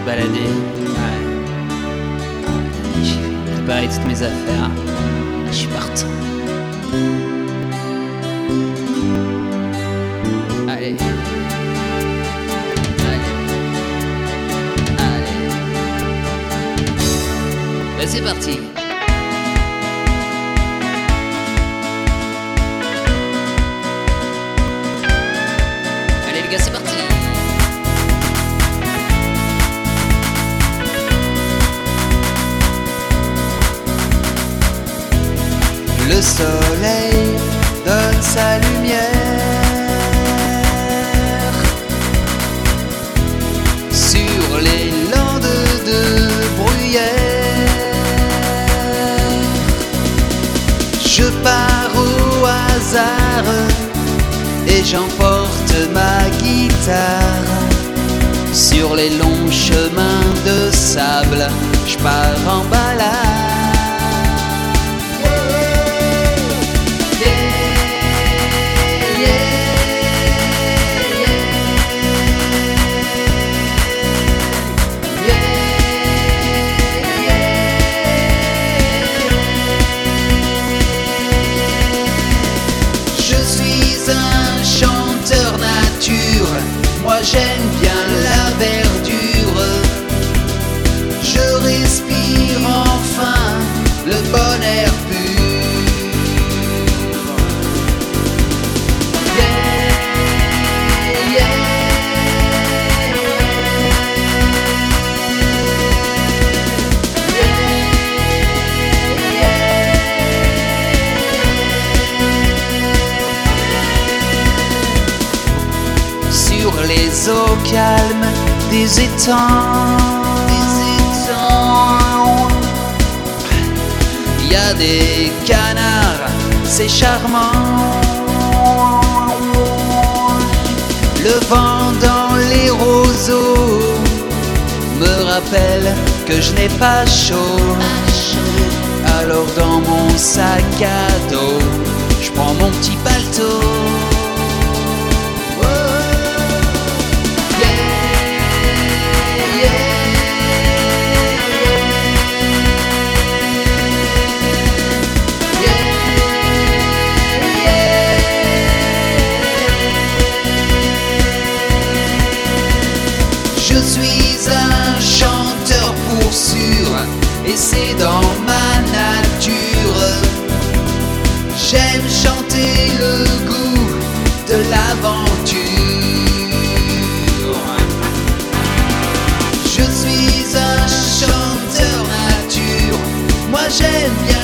te balader. Ouais. J'ai préparé toutes mes affaires. Je suis partant. Allez. Ben c'est parti. Allez les gars, c'est parti. Le soleil donne sa lumière sur les landes de bruyère. Je pars au hasard et j'emporte ma guitare. Sur les longs chemins de sable, je pars en balade. Moi j'aime bien la verdure. Je respire enfin le bon air pur. Yeah, yeah, Sur les eaux calmes des étangs, il y a des canards, c'est charmant. Le vent dans les roseaux me rappelle que je n'ai pas chaud. Alors dans mon sac à dos, je prends mon petit paletot. Je suis un chanteur pour sûr, et c'est dans ma nature. J'aime chanter le goût de l'aventure. Je suis un chanteur nature, moi j'aime bien